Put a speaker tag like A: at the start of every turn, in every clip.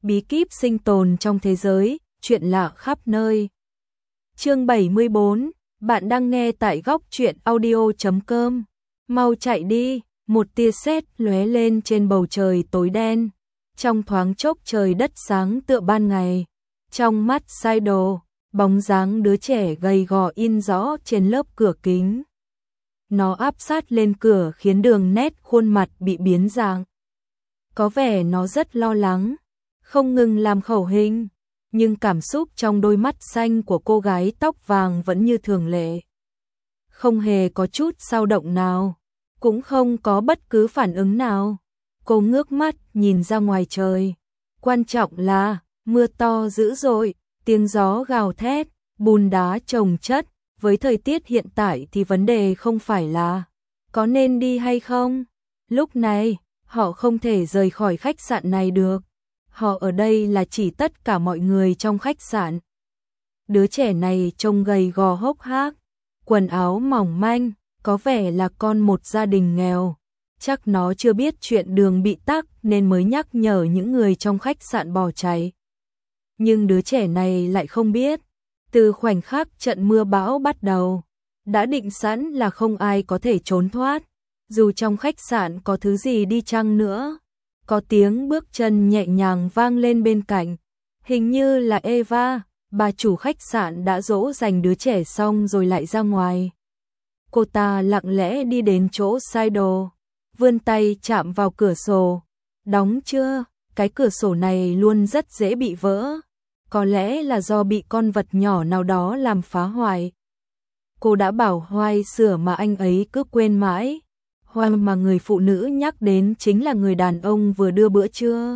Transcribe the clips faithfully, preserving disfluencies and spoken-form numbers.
A: bí kíp sinh tồn trong thế giới, chuyện lạ khắp nơi. Chương bảy mươi bốn, bạn đang nghe tại góc truyện audio chấm com. Mau chạy đi, một tia sét lóe lên trên bầu trời tối đen. Trong thoáng chốc trời đất sáng tựa ban ngày. Trong mắt Shido, bóng dáng đứa trẻ gầy gò in rõ trên lớp cửa kính. Nó áp sát lên cửa khiến đường nét khuôn mặt bị biến dạng. Có vẻ nó rất lo lắng, không ngừng làm khẩu hình, nhưng cảm xúc trong đôi mắt xanh của cô gái tóc vàng vẫn như thường lệ. Không hề có chút dao động nào, cũng không có bất cứ phản ứng nào. Cô ngước mắt nhìn ra ngoài trời. Quan trọng là mưa to dữ dội, tiếng gió gào thét, bùn đá chồng chất. Với thời tiết hiện tại thì vấn đề không phải là có nên đi hay không. Lúc này, họ không thể rời khỏi khách sạn này được. Họ ở đây là chỉ tất cả mọi người trong khách sạn. Đứa trẻ này trông gầy gò hốc hác, quần áo mỏng manh, có vẻ là con một gia đình nghèo. Chắc nó chưa biết chuyện đường bị tắc nên mới nhắc nhở những người trong khách sạn bỏ chạy. Nhưng đứa trẻ này lại không biết. Từ khoảnh khắc trận mưa bão bắt đầu, đã định sẵn là không ai có thể trốn thoát, dù trong khách sạn có thứ gì đi chăng nữa. Có tiếng bước chân nhẹ nhàng vang lên bên cạnh, hình như là Eva, bà chủ khách sạn đã dỗ dành đứa trẻ xong rồi lại ra ngoài. Cô ta lặng lẽ đi đến chỗ Shido, vươn tay chạm vào cửa sổ. Đóng chưa? Cái cửa sổ này luôn rất dễ bị vỡ. Có lẽ là do bị con vật nhỏ nào đó làm phá hoại. Cô đã bảo Hoài sửa mà anh ấy cứ quên mãi. Hoài mà người phụ nữ nhắc đến chính là người đàn ông vừa đưa bữa trưa.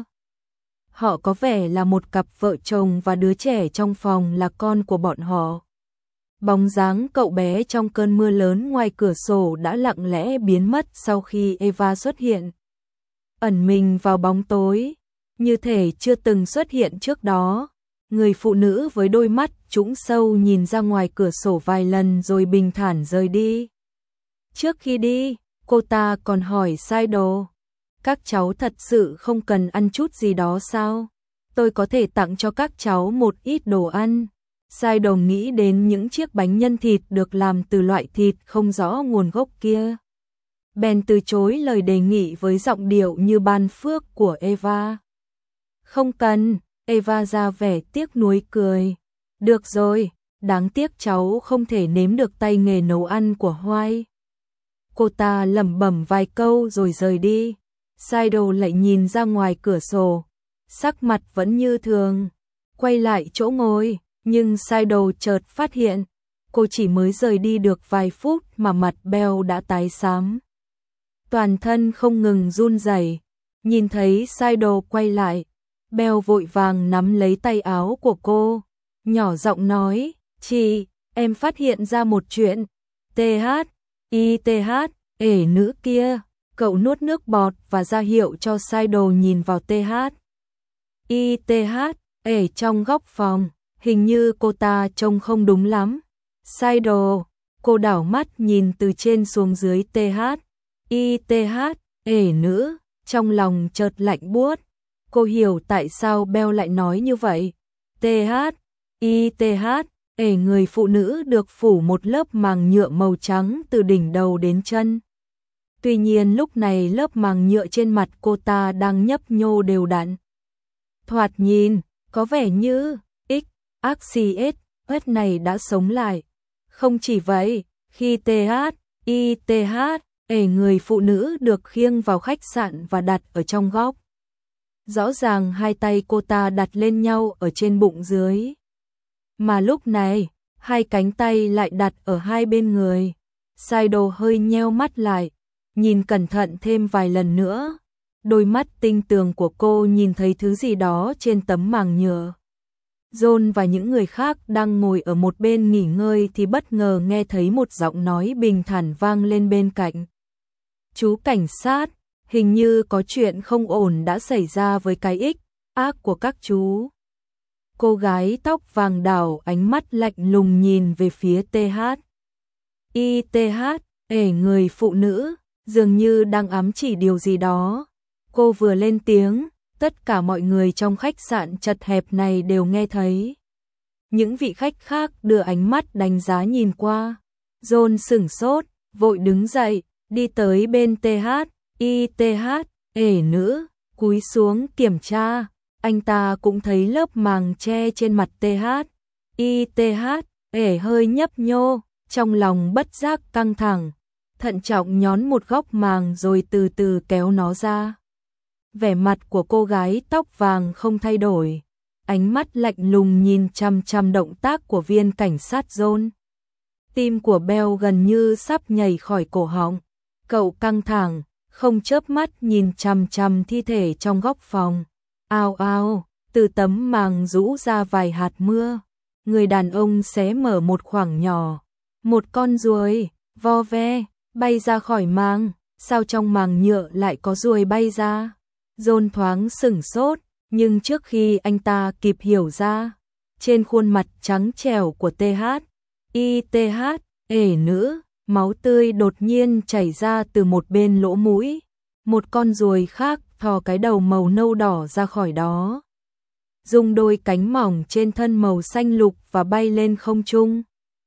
A: Họ có vẻ là một cặp vợ chồng và đứa trẻ trong phòng là con của bọn họ. Bóng dáng cậu bé trong cơn mưa lớn ngoài cửa sổ đã lặng lẽ biến mất sau khi Eva xuất hiện. Ẩn mình vào bóng tối, như thể chưa từng xuất hiện trước đó. Người phụ nữ với đôi mắt trũng sâu nhìn ra ngoài cửa sổ vài lần rồi bình thản rời đi. Trước khi đi, cô ta còn hỏi Shido, các cháu thật sự không cần ăn chút gì đó sao? Tôi có thể tặng cho các cháu một ít đồ ăn. Shido nghĩ đến những chiếc bánh nhân thịt được làm từ loại thịt không rõ nguồn gốc kia. Bèn từ chối lời đề nghị với giọng điệu như ban phước của Eva. Không cần. Eva ra vẻ tiếc nuối cười. Được rồi, đáng tiếc cháu không thể nếm được tay nghề nấu ăn của Hoài. Cô ta lẩm bẩm vài câu rồi rời đi. Shido lại nhìn ra ngoài cửa sổ, sắc mặt vẫn như thường, quay lại chỗ ngồi, nhưng Shido chợt phát hiện, cô chỉ mới rời đi được vài phút mà mặt Belle đã tái xám. Toàn thân không ngừng run rẩy. Nhìn thấy Shido quay lại, Belle vội vàng nắm lấy tay áo của cô, nhỏ giọng nói, chị, em phát hiện ra một chuyện. tê hát, i tê hát, ể nữ kia. Cậu nuốt nước bọt và ra hiệu cho Shido nhìn vào tê hát. i tê hát, ể trong góc phòng, hình như cô ta trông không đúng lắm. Shido, cô đảo mắt nhìn từ trên xuống dưới tê hát. i tê hát, ể nữ, trong lòng chợt lạnh buốt. Cô hiểu tại sao Belle lại nói như vậy. tê hát, i tê hát, ể người phụ nữ được phủ một lớp màng nhựa màu trắng từ đỉnh đầu đến chân. Tuy nhiên lúc này lớp màng nhựa trên mặt cô ta đang nhấp nhô đều đặn. Thoạt nhìn, có vẻ như X, Axies, hết này đã sống lại. Không chỉ vậy, khi tê hát, i tê hát, ể người phụ nữ được khiêng vào khách sạn và đặt ở trong góc. Rõ ràng hai tay cô ta đặt lên nhau ở trên bụng dưới. Mà lúc này, hai cánh tay lại đặt ở hai bên người. Shido hơi nheo mắt lại, nhìn cẩn thận thêm vài lần nữa. Đôi mắt tinh tường của cô nhìn thấy thứ gì đó trên tấm màng nhựa. John và những người khác đang ngồi ở một bên nghỉ ngơi thì bất ngờ nghe thấy một giọng nói bình thản vang lên bên cạnh. Chú cảnh sát, hình như có chuyện không ổn đã xảy ra với cái ích ác của các chú. Cô gái tóc vàng đảo ánh mắt lạnh lùng nhìn về phía tê hát. i tê hát, ể người phụ nữ, dường như đang ám chỉ điều gì đó. Cô vừa lên tiếng, Tất cả mọi người trong khách sạn chật hẹp này đều nghe thấy. Những vị khách khác đưa ánh mắt đánh giá nhìn qua. John sửng sốt, vội đứng dậy, đi tới bên tê hát, i tê hát, ể nữ, cúi xuống kiểm tra. Anh ta cũng thấy lớp màng che trên mặt tê hát, i tê hát, ể hơi nhấp nhô, trong lòng bất giác căng thẳng, thận trọng nhón một góc màng rồi từ từ kéo nó ra. Vẻ mặt của cô gái tóc vàng không thay đổi, ánh mắt lạnh lùng nhìn chằm chằm động tác của viên cảnh sát John. Tim của Bell gần như sắp nhảy khỏi cổ họng, cậu căng thẳng, không chớp mắt nhìn chằm chằm thi thể trong góc phòng. Ao ao, từ tấm màng rũ ra vài hạt mưa, người đàn ông xé mở một khoảng nhỏ, một con ruồi, vo ve, bay ra khỏi màng, sao trong màng nhựa lại có ruồi bay ra? John thoáng sửng sốt, nhưng trước khi anh ta kịp hiểu ra, trên khuôn mặt trắng trẻo của tê hát, i tê hát, ể nữ, máu tươi đột nhiên chảy ra từ một bên lỗ mũi, một con ruồi khác thò cái đầu màu nâu đỏ ra khỏi đó, dùng đôi cánh mỏng trên thân màu xanh lục và bay lên không trung.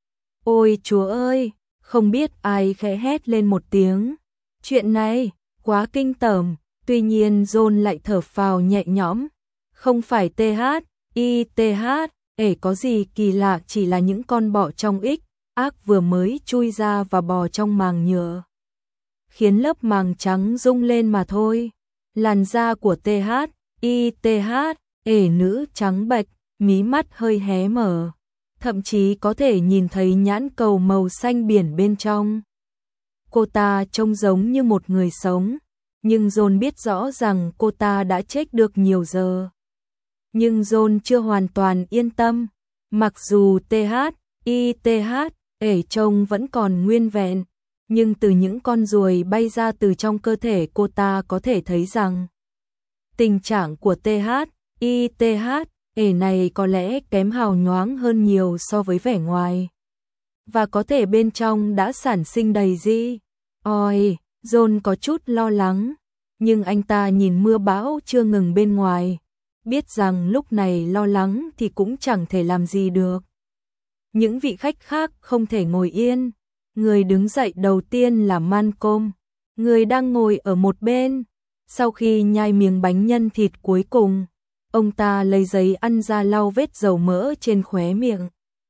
A: Ôi chúa ơi, không biết ai khẽ hét lên một tiếng. Chuyện này, quá kinh tởm, tuy nhiên John lại thở phào nhẹ nhõm. Không phải tê hát, i tê hát, ể có gì kỳ lạ, chỉ là những con bọ trong ích, ác vừa mới chui ra và bò trong màng nhựa, khiến lớp màng trắng rung lên mà thôi. Làn da của tê hát, i tê hát, ể nữ trắng bệch, mí mắt hơi hé mở, thậm chí có thể nhìn thấy nhãn cầu màu xanh biển bên trong. Cô ta trông giống như một người sống, nhưng John biết rõ rằng cô ta đã chết được nhiều giờ. Nhưng John chưa hoàn toàn yên tâm, mặc dù tê hát, i tê hát, ể trông vẫn còn nguyên vẹn, nhưng từ những con ruồi bay ra từ trong cơ thể cô ta có thể thấy rằng tình trạng của tê hát, i tê hát, ể này có lẽ kém hào nhoáng hơn nhiều so với vẻ ngoài. Và có thể bên trong đã sản sinh đầy gì. Ôi, John có chút lo lắng, nhưng anh ta nhìn mưa bão chưa ngừng bên ngoài, biết rằng lúc này lo lắng thì cũng chẳng thể làm gì được. Những vị khách khác không thể ngồi yên. Người đứng dậy đầu tiên là Malcolm, người đang ngồi ở một bên. Sau khi nhai miếng bánh nhân thịt cuối cùng, ông ta lấy giấy ăn ra lau vết dầu mỡ trên khóe miệng.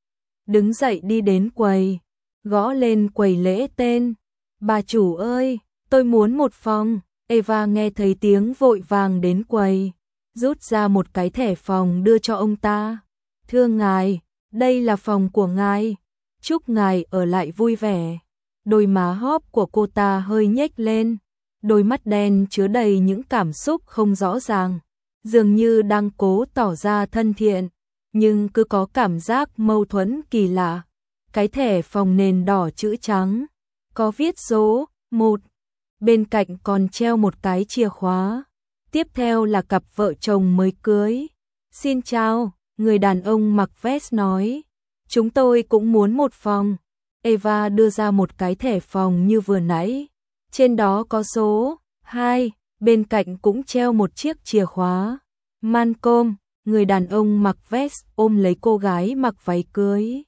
A: Đứng dậy đi đến quầy, gõ lên quầy lễ tên. Bà chủ ơi, tôi muốn một phòng. Eva nghe thấy tiếng vội vàng đến quầy, rút ra một cái thẻ phòng đưa cho ông ta. Thưa ngài, đây là phòng của ngài. Chúc ngài ở lại vui vẻ. Đôi má hóp của cô ta hơi nhếch lên, đôi mắt đen chứa đầy những cảm xúc không rõ ràng, dường như đang cố tỏ ra thân thiện, nhưng cứ có cảm giác mâu thuẫn kỳ lạ. Cái thẻ phòng nền đỏ chữ trắng, có viết số một, bên cạnh còn treo một cái chìa khóa. Tiếp theo là cặp vợ chồng mới cưới. Xin chào, người đàn ông mặc vest nói. Chúng tôi cũng muốn một phòng. Eva đưa ra một cái thẻ phòng như vừa nãy. Trên đó có số hai, bên cạnh cũng treo một chiếc chìa khóa. Malcolm, người đàn ông mặc vest ôm lấy cô gái mặc váy cưới.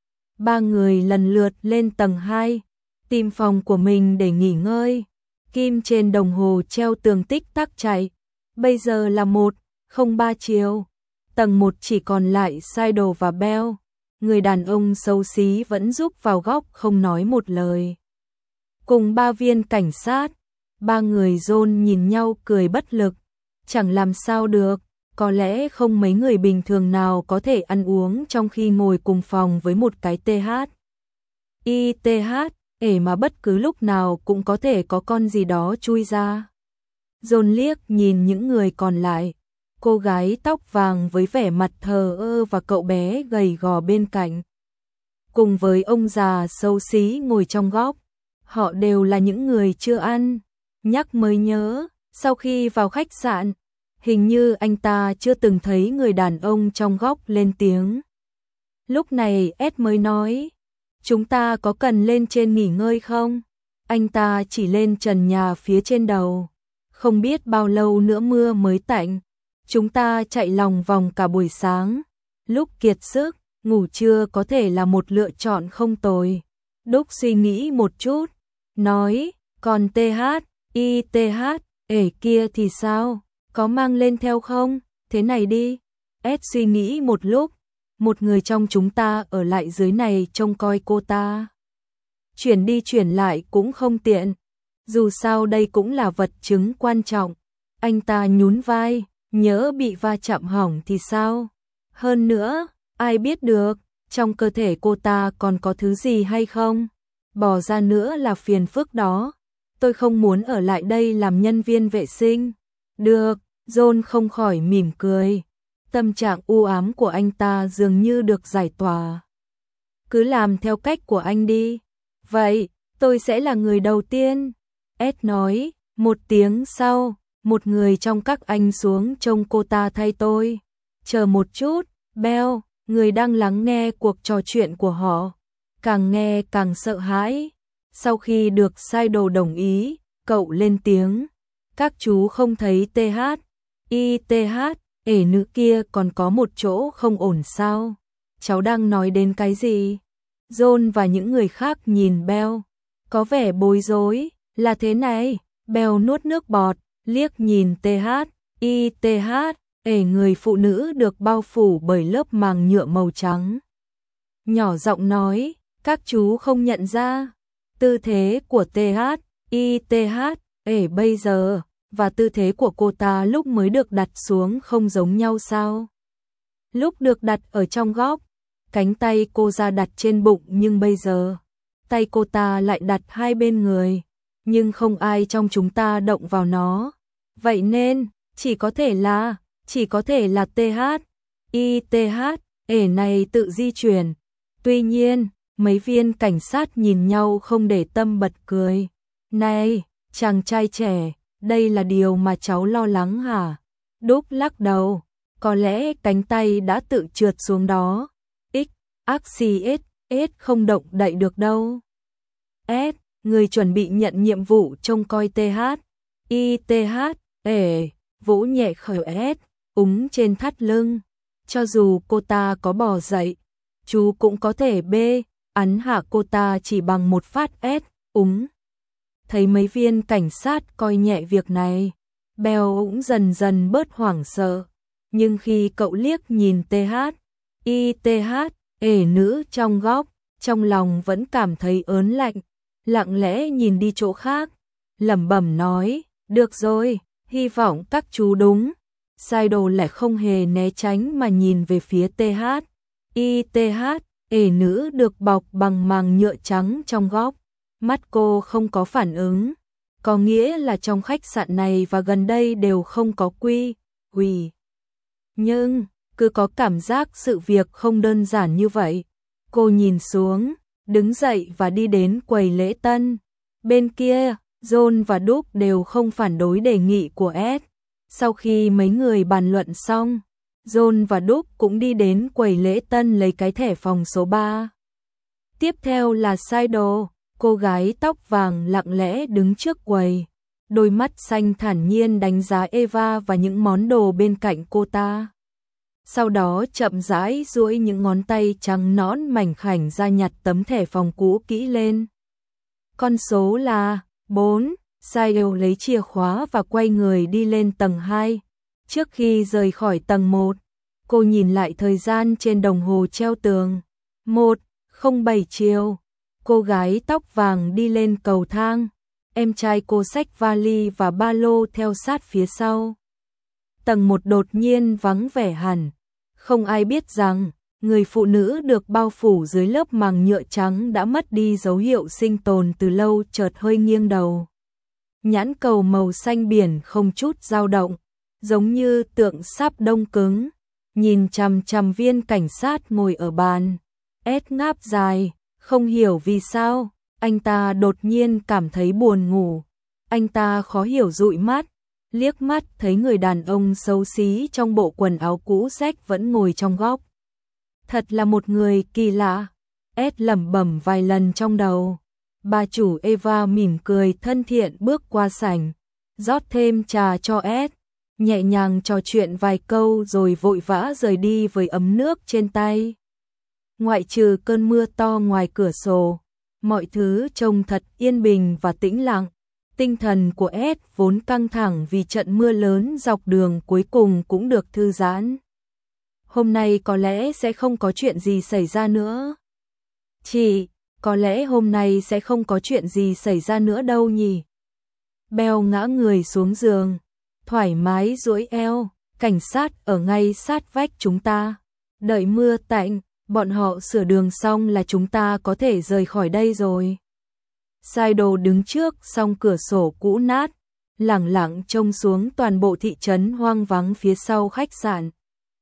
A: Ba người lần lượt lên tầng hai, tìm phòng của mình để nghỉ ngơi. Kim trên đồng hồ treo tường tích tắc chạy. Bây giờ là một không ba chiều. Tầng một chỉ còn lại Sidle và Bell. Người đàn ông xấu xí vẫn rúc vào góc không nói một lời. Cùng ba viên cảnh sát, ba người John nhìn nhau cười bất lực. Chẳng làm sao được, có lẽ không mấy người bình thường nào có thể ăn uống trong khi ngồi cùng phòng với một cái tê hát. i tê hát, ể mà bất cứ lúc nào cũng có thể có con gì đó chui ra. John liếc nhìn những người còn lại, cô gái tóc vàng với vẻ mặt thờ ơ và cậu bé gầy gò bên cạnh. Cùng với ông già xấu xí ngồi trong góc, họ đều là những người chưa ăn. Nhắc mới nhớ, sau khi vào khách sạn, hình như anh ta chưa từng thấy người đàn ông trong góc lên tiếng. Lúc này Ed mới nói, chúng ta có cần lên trên nghỉ ngơi không? Anh ta chỉ lên trần nhà phía trên đầu. không biết bao lâu nữa mưa mới tạnh. Chúng ta chạy lòng vòng cả buổi sáng. Lúc kiệt sức, ngủ trưa có thể là một lựa chọn không tồi. Đúc suy nghĩ một chút, nói, còn tê hát, i tê hát, ể kia thì sao? Có mang lên theo không? Thế này đi. S suy nghĩ một lúc, một người trong chúng ta ở lại dưới này trông coi cô ta. Chuyển đi chuyển lại cũng không tiện. Dù sao đây cũng là vật chứng quan trọng. Anh ta nhún vai, nhỡ bị va chạm hỏng thì sao? Hơn nữa, ai biết được, trong cơ thể cô ta còn có thứ gì hay không? Bỏ ra nữa là phiền phức đó. Tôi không muốn ở lại đây làm nhân viên vệ sinh. Được, John không khỏi mỉm cười. Tâm trạng u ám của anh ta dường như được giải tỏa. Cứ làm theo cách của anh đi. Vậy, tôi sẽ là người đầu tiên. Ed nói, một tiếng sau, một người trong các anh xuống trông cô ta thay tôi. Chờ một chút, Bell, người đang lắng nghe cuộc trò chuyện của họ. Càng nghe càng sợ hãi. Sau khi được sai đồ đồng ý, cậu lên tiếng. Các chú không thấy tê hát, i tê hát, ể nữ kia còn có một chỗ không ổn sao? Cháu đang nói đến cái gì? John và những người khác nhìn Bell, có vẻ bối rối. Là thế này, Bell nuốt nước bọt, liếc nhìn tê hát, i tê hát, ể người phụ nữ được bao phủ bởi lớp màng nhựa màu trắng. Nhỏ giọng nói, các chú không nhận ra tư thế của tê hát, i tê hát, ể bây giờ và tư thế của cô ta lúc mới được đặt xuống không giống nhau sao? Lúc được đặt ở trong góc, cánh tay cô ra đặt trên bụng, nhưng bây giờ tay cô ta lại đặt hai bên người, nhưng không ai trong chúng ta động vào nó. Vậy nên, chỉ có thể là, chỉ có thể là tê hát, i tê hát, ể này tự di chuyển. Tuy nhiên, mấy viên cảnh sát nhìn nhau không để tâm bật cười. Này, chàng trai trẻ, đây là điều mà cháu lo lắng hả? Đúc lắc đầu, có lẽ cánh tay đã tự trượt xuống đó. X, Axis, S không động đậy được đâu. S, người chuẩn bị nhận nhiệm vụ trông coi tê hát, i tê hát, ể, vỗ nhẹ khởi S, úng trên thắt lưng. Cho dù cô ta có bò dậy, chú cũng có thể B, ấn hạ cô ta chỉ bằng một phát S, úng. Thấy mấy viên cảnh sát coi nhẹ việc này, Bell cũng dần dần bớt hoảng sợ. Nhưng khi cậu liếc nhìn tê hát, i tê hát, ể nữ trong góc, trong lòng vẫn cảm thấy ớn lạnh, lặng lẽ nhìn đi chỗ khác, lẩm bẩm nói, được rồi, hy vọng các chú đúng. Sai đồ lại không hề né tránh mà nhìn về phía tê hát, i tê hát, ể nữ được bọc bằng màng nhựa trắng trong góc. Mắt cô không có phản ứng, có nghĩa là trong khách sạn này và gần đây đều không có quy, quỳ. Nhưng, cứ có cảm giác sự việc không đơn giản như vậy. Cô nhìn xuống, đứng dậy và đi đến quầy lễ tân. Bên kia, John và Đúc đều không phản đối đề nghị của Ed. Sau khi mấy người bàn luận xong, John và Đúc cũng đi đến quầy lễ tân lấy cái thẻ phòng số ba. Tiếp theo là Saido, cô gái tóc vàng lặng lẽ đứng trước quầy. Đôi mắt xanh thản nhiên đánh giá Eva và những món đồ bên cạnh cô ta. Sau đó chậm rãi duỗi những ngón tay trắng nõn mảnh khảnh ra nhặt tấm thẻ phòng cũ kỹ lên. Con số là bốn. Saido lấy chìa khóa và quay người đi lên tầng hai. Trước khi rời khỏi tầng một, cô nhìn lại thời gian trên đồng hồ treo tường. một không bảy chiều. Cô gái tóc vàng đi lên cầu thang. Em trai cô xách vali và ba lô theo sát phía sau. Tầng một đột nhiên vắng vẻ hẳn. Không ai biết rằng, người phụ nữ được bao phủ dưới lớp màng nhựa trắng đã mất đi dấu hiệu sinh tồn từ lâu, chợt hơi nghiêng đầu. Nhãn cầu màu xanh biển không chút dao động, giống như tượng sáp đông cứng, nhìn chằm chằm viên cảnh sát ngồi ở bàn. Ed ngáp dài, không hiểu vì sao, anh ta đột nhiên cảm thấy buồn ngủ. Anh ta khó hiểu dụi mắt, liếc mắt thấy người đàn ông xấu xí trong bộ quần áo cũ rách vẫn ngồi trong góc. Thật là một người kỳ lạ, Ed lẩm bẩm vài lần trong đầu. Bà chủ Eva mỉm cười thân thiện bước qua sảnh, rót thêm trà cho Ed, nhẹ nhàng trò chuyện vài câu rồi vội vã rời đi với ấm nước trên tay. Ngoại trừ cơn mưa to ngoài cửa sổ, mọi thứ trông thật yên bình và tĩnh lặng. Tinh thần của Ed vốn căng thẳng vì trận mưa lớn dọc đường cuối cùng cũng được thư giãn. Hôm nay có lẽ sẽ không có chuyện gì xảy ra nữa. Chị, có lẽ hôm nay sẽ không có chuyện gì xảy ra nữa đâu nhỉ. Bell ngã người xuống giường, thoải mái duỗi eo, cảnh sát ở ngay sát vách chúng ta. Đợi mưa tạnh, bọn họ sửa đường xong là chúng ta có thể rời khỏi đây rồi. Saido đứng trước song cửa sổ cũ nát, lẳng lặng trông xuống toàn bộ thị trấn hoang vắng phía sau khách sạn.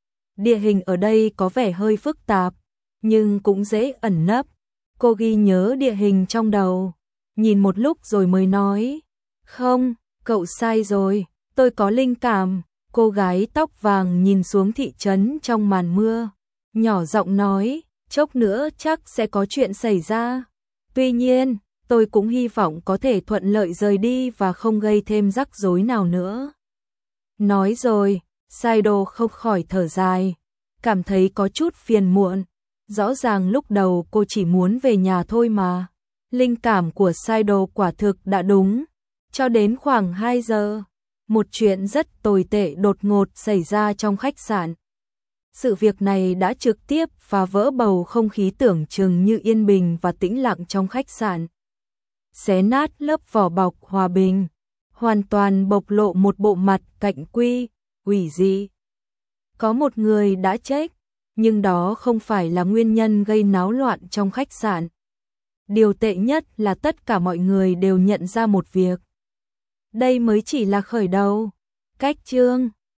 A: Địa hình ở đây có vẻ hơi phức tạp, nhưng cũng dễ ẩn nấp. Cô ghi nhớ địa hình trong đầu, nhìn một lúc rồi mới nói, không, cậu sai rồi, tôi có linh cảm. Cô gái tóc vàng nhìn xuống thị trấn trong màn mưa, nhỏ giọng nói, chốc nữa chắc sẽ có chuyện xảy ra. Tuy nhiên, tôi cũng hy vọng có thể thuận lợi rời đi và không gây thêm rắc rối nào nữa. Nói rồi, Saido không khỏi thở dài, cảm thấy có chút phiền muộn. Rõ ràng lúc đầu cô chỉ muốn về nhà thôi mà. Linh cảm của Saido quả thực đã đúng. Cho đến khoảng hai giờ, một chuyện rất tồi tệ đột ngột xảy ra trong khách sạn. Sự việc này đã trực tiếp phá vỡ bầu không khí tưởng chừng như yên bình và tĩnh lặng trong khách sạn. Xé nát lớp vỏ bọc hòa bình, hoàn toàn bộc lộ một bộ mặt cạnh quy, quỷ dị. Có một người đã chết, nhưng đó không phải là nguyên nhân gây náo loạn trong khách sạn. Điều tệ nhất là tất cả mọi người đều nhận ra một việc. Đây mới chỉ là khởi đầu. Cách chương